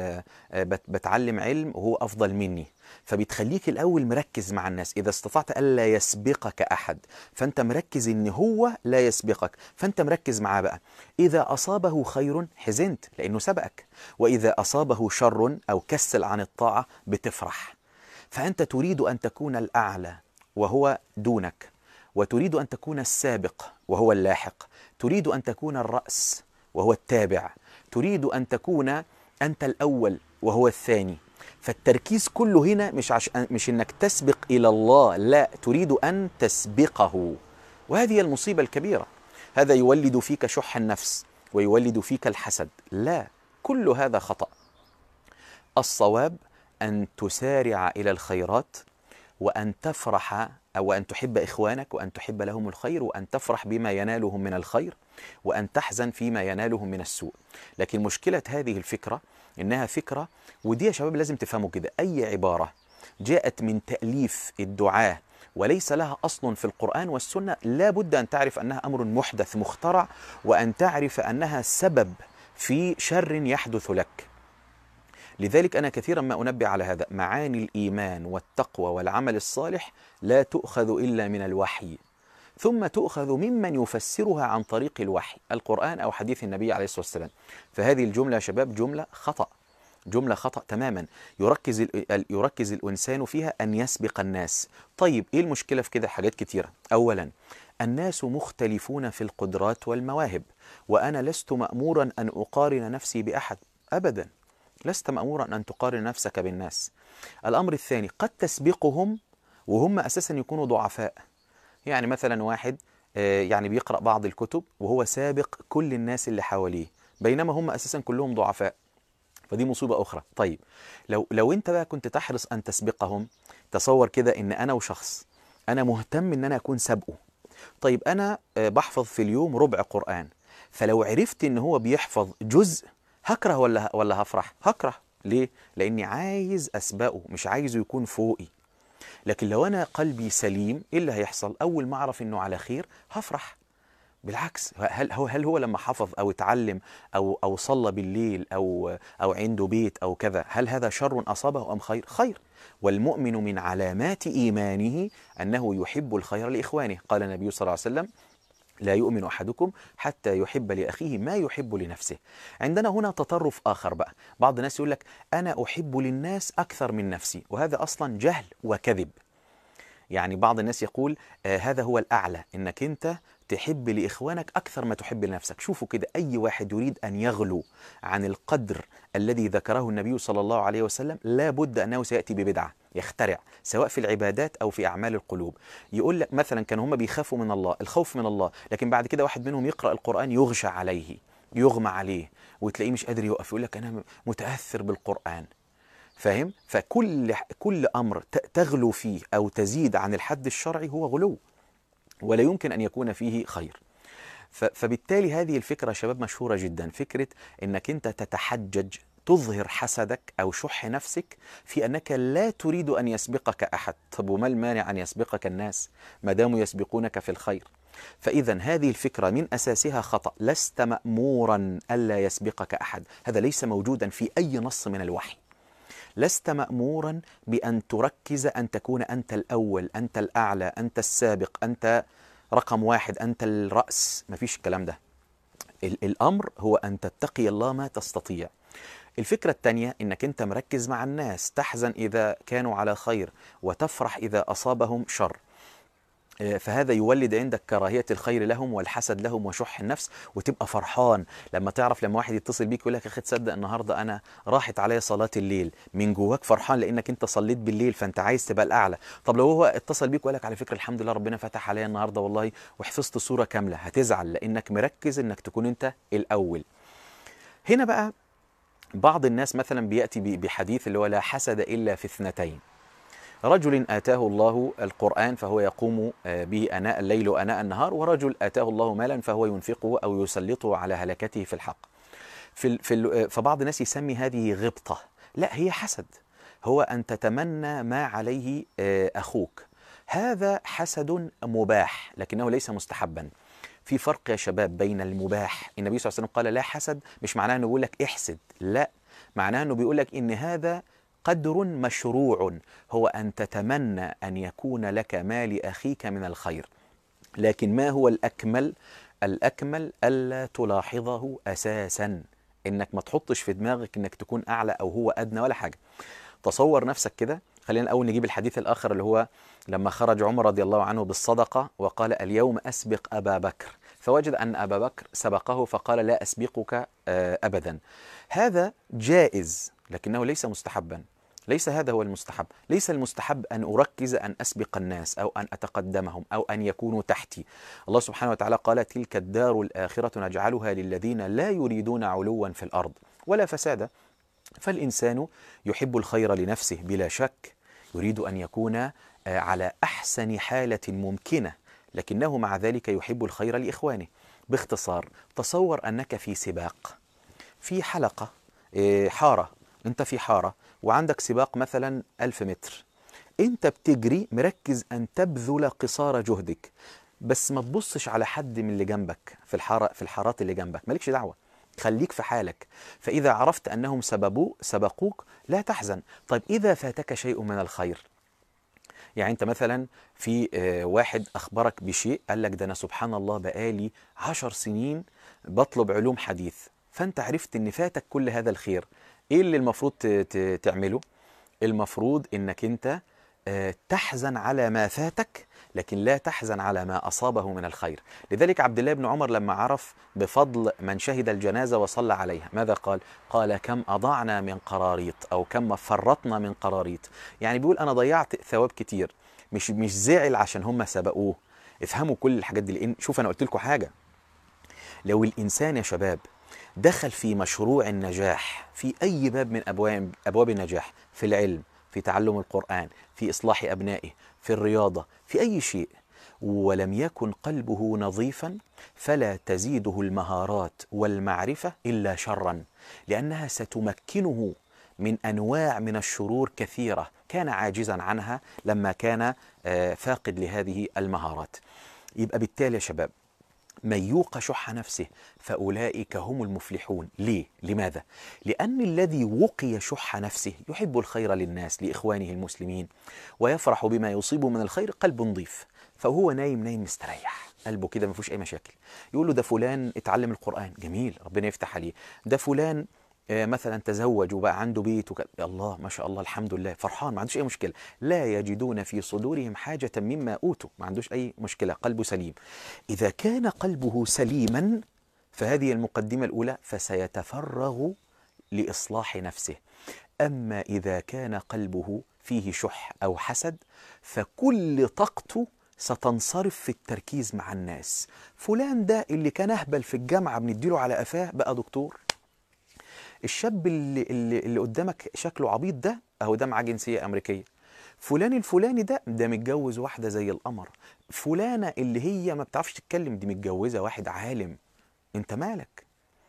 بتعلم علم وهو أفضل مني. فبتخليك الأول مركز مع الناس. إذا استطعت ألا يسبقك أحد، فأنت مركز إن هو لا يسبقك، فأنت مركز معاه بقى. إذا أصابه خير حزنت لأنه سبقك، وإذا أصابه شر أو كسل عن الطاعة بتفرح. فأنت تريد أن تكون الأعلى وهو دونك، وتريد أن تكون السابق وهو اللاحق، تريد أن تكون الرأس وهو التابع، تريد أن تكون أنت الأول وهو الثاني. فالتركيز كله هنا مش إنك تسبق إلى الله، لا، تريد أن تسبقه. وهذه المصيبة الكبيرة. هذا يولد فيك شح النفس ويولد فيك الحسد. لا، كل هذا خطأ. الصواب أن تسارع إلى الخيرات، وأن تفرح أو أن تحب إخوانك، وأن تحب لهم الخير، وأن تفرح بما ينالهم من الخير، وأن تحزن فيما ينالهم من السوء. لكن مشكلة هذه الفكرة إنها فكرة، ودي يا شباب لازم تفهموا كده، أي عبارة جاءت من تأليف الدعاة وليس لها أصل في القرآن والسنة لا بد أن تعرف أنها أمر محدث مخترع، وأن تعرف أنها سبب في شر يحدث لك. لذلك أنا كثيرا ما أنبه على هذا. معاني الإيمان والتقوى والعمل الصالح لا تؤخذ إلا من الوحي. ثم تؤخذ ممن يفسرها عن طريق الوحي، القرآن أو حديث النبي عليه الصلاة والسلام. فهذه الجملة يا شباب جملة خطأ، جملة خطأ تماما. يركز الإنسان فيها أن يسبق الناس. طيب إيه المشكلة في كده؟ حاجات كتيرة. أولا، الناس مختلفون في القدرات والمواهب، وأنا لست مأمورا أن أقارن نفسي بأحد أبدا، لست مأمورا أن تقارن نفسك بالناس. الأمر الثاني، قد تسبقهم وهم أساسا يكونوا ضعفاء. يعني مثلا واحد يعني بيقرأ بعض الكتب وهو سابق كل الناس اللي حواليه، بينما هم أساسا كلهم ضعفاء، فدي مصيبة أخرى. طيب لو أنت بقى كنت تحرص أن تسبقهم، تصور كده إن أنا وشخص أنا مهتم إن أنا أكون سابقه. طيب أنا بحفظ في اليوم ربع قرآن، فلو عرفت إن هو بيحفظ جزء هكره ولا هفرح؟ هكره. ليه؟ لأني عايز أسبقه، مش عايزه يكون فوقي. لكن لو أنا قلبي سليم، إيه اللي هيحصل؟ أول ما أعرف إنه على خير هفرح. بالعكس، هل هو لما حفظ أو اتعلم أو صلى بالليل أو عنده بيت أو كذا، هل هذا شر أصابه أم خير؟ خير. والمؤمن من علامات إيمانه أنه يحب الخير لإخوانه. قال النبي صلى الله عليه وسلم: لا يؤمن أحدكم حتى يحب لأخيه ما يحب لنفسه. عندنا هنا تطرف آخر بقى، بعض الناس يقول لك أنا أحب للناس أكثر من نفسي، وهذا أصلا جهل وكذب. يعني بعض الناس يقول هذا هو الأعلى، إنك أنت تحب لإخوانك أكثر ما تحب لنفسك. شوفوا كده، أي واحد يريد أن يغلو عن القدر الذي ذكره النبي صلى الله عليه وسلم لا بد أنه سيأتي ببدعة، يخترع، سواء في العبادات أو في أعمال القلوب. يقول لك مثلا كانوا هم بيخافوا من الله، الخوف من الله، لكن بعد كده واحد منهم يقرأ القرآن يغشى عليه، يغمى عليه، وتلاقيه مش قادر يوقف، يقول لك أنا متأثر بالقرآن. فاهم؟ فكل أمر تغلو فيه أو تزيد عن الحد الشرعي هو غلو، ولا يمكن أن يكون فيه خير. فبالتالي هذه الفكرة يا شباب مشهورة جدا، فكرة أنك أنت تتحجج، تظهر حسدك أو شح نفسك في أنك لا تريد أن يسبقك أحد. طب وما المانع أن يسبقك الناس ما داموا يسبقونك في الخير؟ فإذا هذه الفكرة من أساسها خطأ. لست مأمورا ألا يسبقك أحد، هذا ليس موجودا في أي نص من الوحي. لست مأمورا بأن تركز أن تكون أنت الأول، أنت الأعلى، أنت السابق، أنت رقم واحد، أنت الرأس. ما فيش الكلام ده. الأمر هو أن تتقي الله ما تستطيع. الفكرة الثانية أنك أنت مركز مع الناس، تحزن إذا كانوا على خير وتفرح إذا أصابهم شر، فهذا يولد عندك كراهية الخير لهم والحسد لهم وشح النفس، وتبقى فرحان لما تعرف، لما واحد يتصل بيك يقول لك يا أخي تصدق النهاردة أنا راحت عليا صلاة الليل، من جواك فرحان لأنك أنت صليت بالليل، فأنت عايز تبقى الأعلى. طب لو هو اتصل بيك وقال لك على فكرة الحمد لله ربنا فتح عليا النهاردة والله وحفظت سورة كاملة، هتزعل لأنك مركز أنك تكون أنت الأول. هنا بقى بعض الناس مثلا بيأتي بحديث اللي هو لا حسد إلا في اثنتين: رجل آتاه الله القرآن فهو يقوم به آناء الليل وآناء النهار، ورجل آتاه الله مالا فهو ينفقه أو يسلطه على هلكته في الحق. فبعض الناس يسمي هذه غبطة. لا، هي حسد، هو أن تتمنى ما عليه أخوك. هذا حسد مباح لكنه ليس مستحبا. في فرق يا شباب بين المباح. النبي صلى الله عليه وسلم قال لا حسد، مش معناه أنه بيقول لك احسد، لا، معناه أنه بيقول لك إن هذا قدر مشروع، هو أن تتمنى أن يكون لك ما لأخيك من الخير. لكن ما هو الأكمل؟ الأكمل ألا تلاحظه أساسا، إنك ما تحطش في دماغك إنك تكون أعلى أو هو أدنى ولا حاجة. تصور نفسك كده. خلينا الأول نجيب الحديث الآخر اللي هو لما خرج عمر رضي الله عنه بالصدقة وقال اليوم أسبق أبا بكر، فوجد أن أبا بكر سبقه فقال لا أسبقك أبدا. هذا جائز لكنه ليس مستحبا. ليس هذا هو المستحب. ليس المستحب أن أركز أن أسبق الناس أو أن أتقدمهم أو أن يكونوا تحتي. الله سبحانه وتعالى قال تلك الدار الآخرة نجعلها للذين لا يريدون علوا في الأرض ولا فسادا. فالإنسان يحب الخير لنفسه بلا شك، يريد أن يكون على أحسن حالة ممكنة، لكنه مع ذلك يحب الخير لإخوانه. باختصار، تصور أنك في سباق، في حلقة، حارة، أنت في حارة وعندك سباق مثلا 1000 متر، أنت بتجري مركز أن تبذل قصارى جهدك، بس ما تبصش على حد من اللي جنبك في الحارات اللي جنبك، مالكش دعوة، خليك في حالك. فإذا عرفت أنهم سبقوك لا تحزن. طيب إذا فاتك شيء من الخير، يعني انت مثلا في واحد اخبرك بشيء، قال لك ده انا سبحان الله بقالي 10 سنين بطلب علوم حديث، فانت عرفت ان فاتك كل هذا الخير. ايه اللي المفروض تعمله؟ المفروض انك انت تحزن على ما فاتك، لكن لا تحزن على ما أصابه من الخير. لذلك عبد الله بن عمر لما عرف بفضل من شهد الجنازة وصلى عليها ماذا قال؟ قال كم أضعنا من قراريط، أو كم فرطنا من قراريط. يعني بيقول أنا ضيعت ثواب كتير، مش زعل عشان هم سبقوه. افهموا كل الحاجات دي، لأن شوف أنا قلت لكم حاجة، لو الإنسان يا شباب دخل في مشروع النجاح في أي باب من أبواب النجاح، في العلم، في تعلم القرآن، في إصلاح أبنائه، في الرياضة، في أي شيء، ولم يكن قلبه نظيفا، فلا تزيده المهارات والمعرفة إلا شرا، لأنها ستمكنه من أنواع من الشرور كثيرة كان عاجزا عنها لما كان فاقد لهذه المهارات. يبقى بالتالي يا شباب، من يوق شح نفسه فأولئك هم المفلحون. ليه؟ لماذا؟ لأن الذي وقي شح نفسه يحب الخير للناس، لإخوانه المسلمين، ويفرح بما يصيبه من الخير، قلب نظيف، فهو نايم مستريح، قلبه كده ما فيهوش أي مشاكل. يقول له ده فلان اتعلم القرآن، جميل، ربنا يفتح عليه. ده فلان مثلا تزوج وبقى عنده بيت الله ما شاء الله الحمد لله، فرحان، ما عندوش أي مشكلة. لا يجدون في صدورهم حاجة مما أوتوا، ما عندوش أي مشكلة، قلبه سليم. إذا كان قلبه سليما، فهذه المقدمة الأولى، فسيتفرغ لإصلاح نفسه. أما إذا كان قلبه فيه شح أو حسد، فكل طاقته ستنصرف في التركيز مع الناس. فلان ده اللي كان أهبل في الجامعة بنديله على قفاه بقى دكتور. الشاب اللي قدامك شكله عبيط ده، أهو ده معاه جنسية أمريكية. فلان الفلاني ده متجوز واحدة زي القمر. فلانة اللي هي ما بتعرفش تتكلم دي متجوزة واحد عالم. انت مالك؟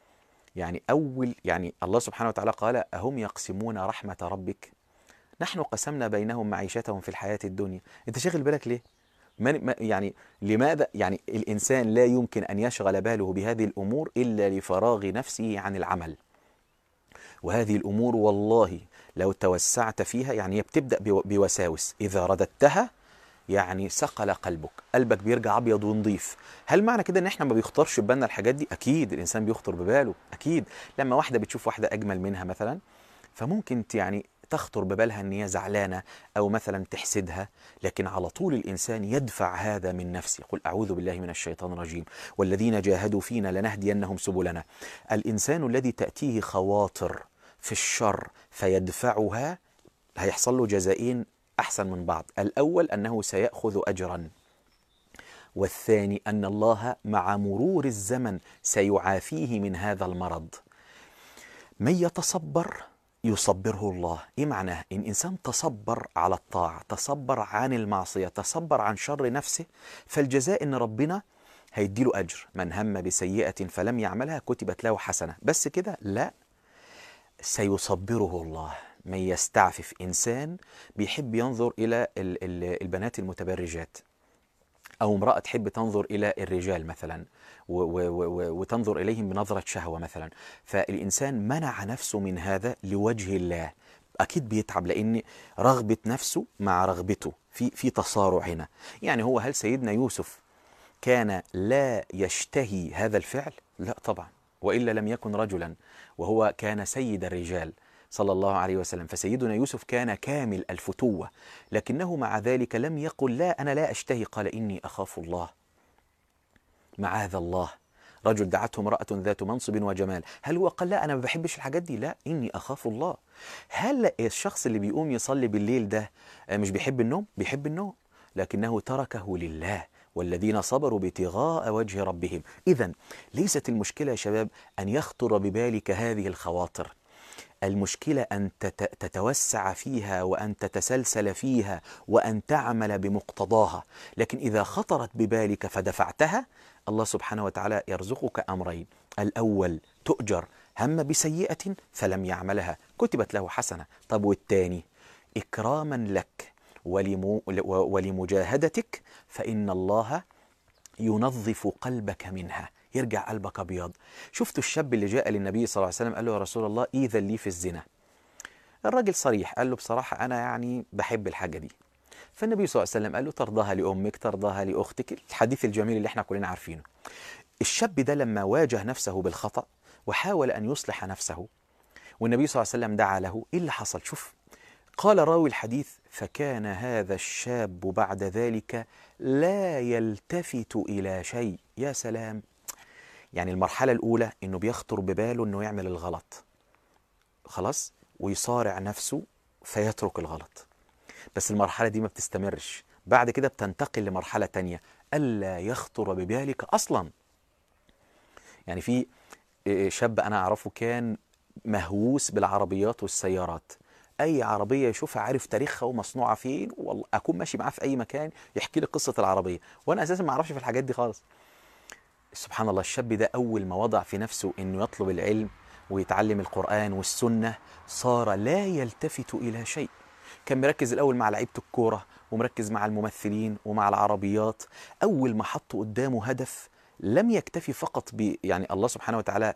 يعني الله سبحانه وتعالى قال أهم يقسمون رحمة ربك نحن قسمنا بينهم معيشتهم في الحياة الدنيا. انت شاغل بالك ليه؟ يعني لماذا؟ يعني الإنسان لا يمكن أن يشغل باله بهذه الأمور إلا لفراغ نفسه عن العمل. وهذه الأمور والله لو توسعت فيها، يعني هي بتبدأ بوساوس، إذا رددتها يعني سقل قلبك بيرجع أبيض ونضيف. هل معنى كده إن إحنا ما بيخطرش ببالنا الحاجات دي؟ أكيد الإنسان بيخطر بباله، أكيد. لما واحدة بتشوف واحدة أجمل منها مثلا، فممكن يعني تخطر ببالها ان هي زعلانه او مثلا تحسدها، لكن على طول الانسان يدفع هذا من نفسه. قل اعوذ بالله من الشيطان الرجيم والذين جاهدوا فينا لنهدينهم سبلنا. الانسان الذي تاتيه خواطر في الشر فيدفعها هيحصل له جزائين احسن من بعض. الاول انه سيأخذ اجرا، والثاني ان الله مع مرور الزمن سيعافيه من هذا المرض. من يتصبر يصبره الله. ايه معناه؟ ان انسان تصبر على الطاعة، تصبر عن المعصية، تصبر عن شر نفسه، فالجزاء ان ربنا هيديله اجر. من هم بسيئة فلم يعملها كتبت له حسنة. بس كده؟ لا، سيصبره الله. من يستعفف، انسان بيحب ينظر الى البنات المتبرجات، أو امرأة تحب تنظر إلى الرجال مثلا وتنظر إليهم بنظرة شهوة مثلا، فالإنسان منع نفسه من هذا لوجه الله، أكيد بيتعب، لأن رغبة نفسه مع رغبته في تصارع هنا. يعني هل سيدنا يوسف كان لا يشتهي هذا الفعل؟ لا طبعا، وإلا لم يكن رجلا، وهو كان سيد الرجال صلى الله عليه وسلم. فسيدنا يوسف كان كامل الفتوة، لكنه مع ذلك لم يقل لا أنا لا أشتهي، قال إني أخاف الله. معاذ الله. رجل دعته امرأة ذات منصب وجمال، هل هو قال لا أنا ما بحبش الحاجات دي؟ لا، إني أخاف الله. هل الشخص اللي بيقوم يصلي بالليل ده مش بيحب النوم؟ بيحب النوم، لكنه تركه لله، والذين صبروا ابتغاء وجه ربهم. إذن ليست المشكلة يا شباب أن يخطر ببالك هذه الخواطر، المشكلة أن تتوسع فيها وأن تتسلسل فيها وأن تعمل بمقتضاها. لكن إذا خطرت ببالك فدفعتها، الله سبحانه وتعالى يرزقك أمرين: الأول تؤجر، هم بسيئة فلم يعملها كتبت له حسنة. طب والتاني؟ إكراما لك ولمجاهدتك، فإن الله ينظف قلبك منها، يرجع قلبك أبيض. شفتوا الشاب اللي جاء للنبي صلى الله عليه وسلم قال له يا رسول الله إذن لي في الزنا؟ الراجل صريح، قال له بصراحة أنا يعني بحب الحاجة دي. فالنبي صلى الله عليه وسلم قال له ترضاها لأمك، ترضاها لأختك، الحديث الجميل اللي احنا كلنا عارفينه. الشاب ده لما واجه نفسه بالخطأ وحاول أن يصلح نفسه والنبي صلى الله عليه وسلم دعا له، إيه اللي حصل؟ شوف، قال راوي الحديث: فكان هذا الشاب بعد ذلك لا يلتفت إلى شيء. يا سلام! يعني المرحلة الأولى إنه بيخطر بباله إنه يعمل الغلط، خلاص، ويصارع نفسه فيترك الغلط. بس المرحلة دي ما بتستمرش، بعد كده بتنتقل لمرحلة تانية، ألا يخطر ببالك أصلا. يعني في شاب أنا أعرفه كان مهووس بالعربيات والسيارات، أي عربية يشوفها عارف تاريخها ومصنوعة فين، والله أكون ماشي معاه في أي مكان يحكي لي قصة العربية وأنا أساسا ما أعرفش في الحاجات دي خالص. سبحان الله، الشاب ده أول ما وضع في نفسه إنه يطلب العلم ويتعلم القرآن والسنة صار لا يلتفت إلى شيء. كان مركز الأول مع لعيبة الكورة ومركز مع الممثلين ومع العربيات. أول ما حط قدامه هدف لم يكتفي فقط يعني الله سبحانه وتعالى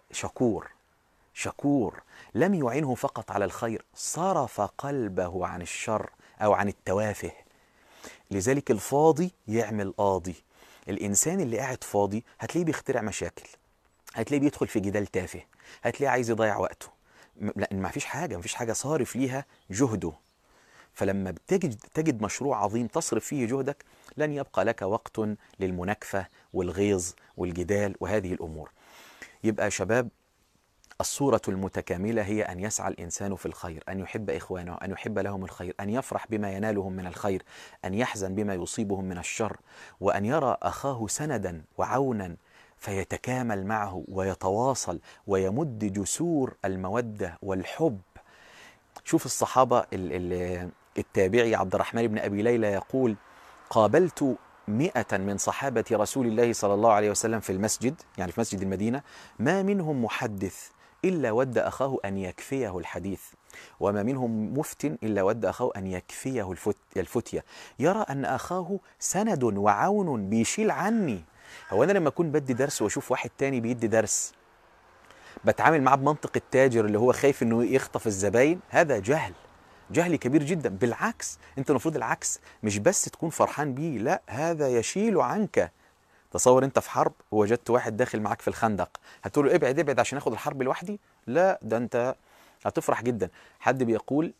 شكور، لم يعينه فقط على الخير، صرف قلبه عن الشر أو عن التوافه. لذلك الفاضي يعمل قاضي. الإنسان اللي قاعد فاضي هتلاقيه بيخترع مشاكل، هتلاقيه بيدخل في جدال تافه، هتلاقيه عايز يضيع وقته، لأن ما فيش حاجة صارف ليها جهده. فلما تجد مشروع عظيم تصرف فيه جهدك لن يبقى لك وقت للمناكفة والغيظ والجدال وهذه الأمور. يبقى شباب، الصورة المتكاملة هي أن يسعى الإنسان في الخير، أن يحب إخوانه، أن يحب لهم الخير، أن يفرح بما ينالهم من الخير، أن يحزن بما يصيبهم من الشر، وأن يرى أخاه سندا وعونا فيتكامل معه ويتواصل ويمد جسور المودة والحب. شوف الصحابة، التابعي عبد الرحمن بن أبي ليلى يقول: قابلت 100 من صحابة رسول الله صلى الله عليه وسلم في المسجد، يعني في مسجد المدينة، ما منهم محدث إلا ود أخاه أن يكفيه الحديث، وما منهم مفت إلا ود أخاه أن يكفيه الفتية، يرى أن أخاه سند وعون بيشيل عني. هو أنا لما أكون بدي درس وأشوف واحد تاني بيدي درس بتعامل معاه بمنطق التاجر اللي هو خايف انه يخطف الزباين؟ هذا جهل كبير جدا. بالعكس، انت المفروض العكس، مش بس تكون فرحان بيه، لا، هذا يشيل عنك. تصور انت في حرب ووجدت واحد داخل معاك في الخندق، هتقول له ابعد ابعد عشان اخد الحرب لوحدي؟ لا، ده انت هتفرح جدا. حد بيقول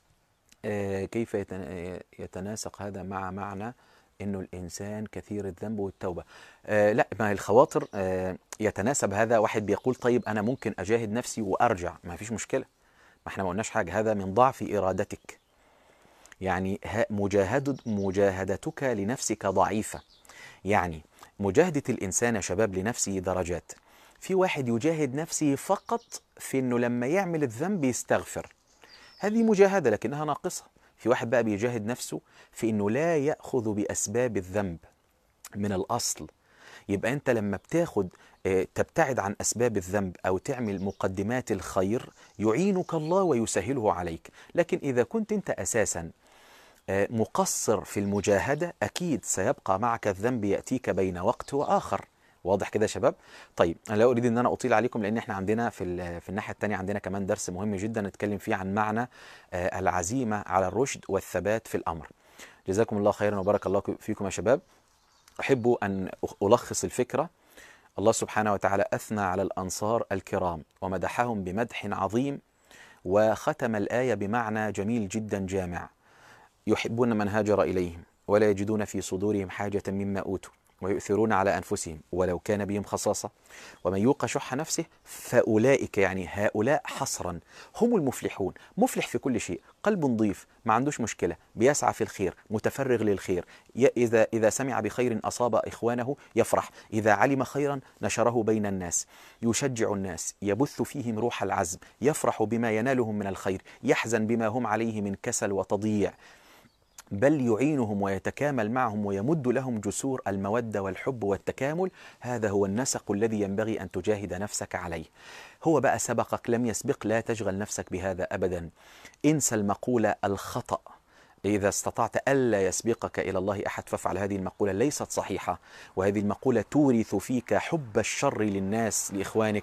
كيف يتناسق هذا مع معنى انه الانسان كثير الذنب والتوبه؟ لا، ما هي الخواطر يتناسب هذا. واحد بيقول طيب انا ممكن اجاهد نفسي وارجع، ما فيش مشكله، ما احنا ما قلناش حاجه، هذا من ضعف ارادتك. يعني مجاهدتك لنفسك ضعيفه. يعني مجاهده الانسان يا شباب لنفسه درجات. في واحد يجاهد نفسه فقط في انه لما يعمل الذنب يستغفر، هذه مجاهدة لكنها ناقصة. في واحد بقى بيجاهد نفسه في انه لا يأخذ بأسباب الذنب من الأصل. يبقى انت لما تبتعد عن أسباب الذنب أو تعمل مقدمات الخير يعينك الله ويسهله عليك. لكن إذا كنت انت أساسا مقصر في المجاهدة، أكيد سيبقى معك الذنب يأتيك بين وقت وآخر. واضح كده يا شباب؟ طيب، انا لا اريد ان انا اطيل عليكم، لان احنا عندنا في الناحيه الثانيه عندنا كمان درس مهم جدا نتكلم فيه عن معنى العزيمه على الرشد والثبات في الامر. جزاكم الله خيرا وبارك الله فيكم يا شباب. احب ان الخص الفكره. الله سبحانه وتعالى اثنى على الانصار الكرام ومدحهم بمدح عظيم، وختم الايه بمعنى جميل جدا جامع: يحبون من هاجر اليهم ولا يجدون في صدورهم حاجه مما اوتوا ويؤثرون على أنفسهم ولو كان بهم خصاصة ومن يوق شح نفسه فأولئك، يعني هؤلاء حصرا، هم المفلحون. مفلح في كل شيء، قلب نظيف، ما عندوش مشكلة، بيسعى في الخير، متفرغ للخير، إذا سمع بخير أصاب إخوانه يفرح، إذا علم خيرا نشره بين الناس، يشجع الناس، يبث فيهم روح العزم، يفرح بما ينالهم من الخير، يحزن بما هم عليه من كسل وتضييع، بل يعينهم ويتكامل معهم ويمد لهم جسور المودة والحب والتكامل. هذا هو النسق الذي ينبغي أن تجاهد نفسك عليه. هو بقى سبقك لم يسبق، لا تشغل نفسك بهذا أبدا. انسى المقولة الخطأ: إذا استطعت ألا يسبقك إلى الله أحد فافعل. هذه المقولة ليست صحيحة، وهذه المقولة تورث فيك حب الشر للناس لإخوانك،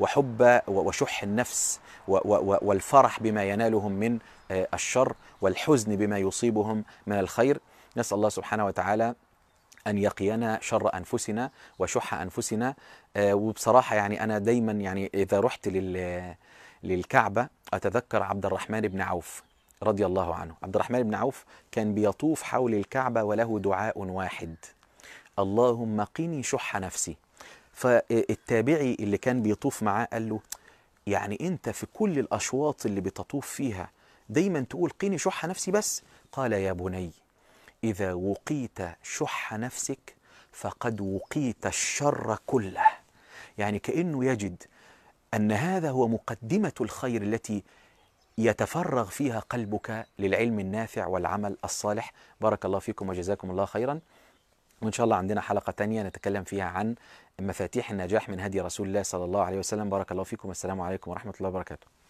وشح النفس والفرح بما ينالهم من الشر، والحزن بما يصيبهم من الخير. نسأل الله سبحانه وتعالى أن يقينا شر أنفسنا وشح أنفسنا. وبصراحة يعني أنا دايما يعني إذا رحت للكعبة أتذكر عبد الرحمن بن عوف رضي الله عنه. عبد الرحمن بن عوف كان بيطوف حول الكعبة وله دعاء واحد: اللهم قني شح نفسي. فالتابعي اللي كان بيطوف معاه قال له: يعني أنت في كل الأشواط اللي بتطوف فيها دايما تقول قني شح نفسي بس؟ قال: يا بني، إذا وقيت شح نفسك فقد وقيت الشر كله. يعني كأنه يجد أن هذا هو مقدمة الخير التي يتفرغ فيها قلبك للعلم النافع والعمل الصالح. بارك الله فيكم وجزاكم الله خيرا. وإن شاء الله عندنا حلقة تانية نتكلم فيها عن مفاتيح النجاح من هدي رسول الله صلى الله عليه وسلم. بارك الله فيكم والسلام عليكم ورحمة الله وبركاته.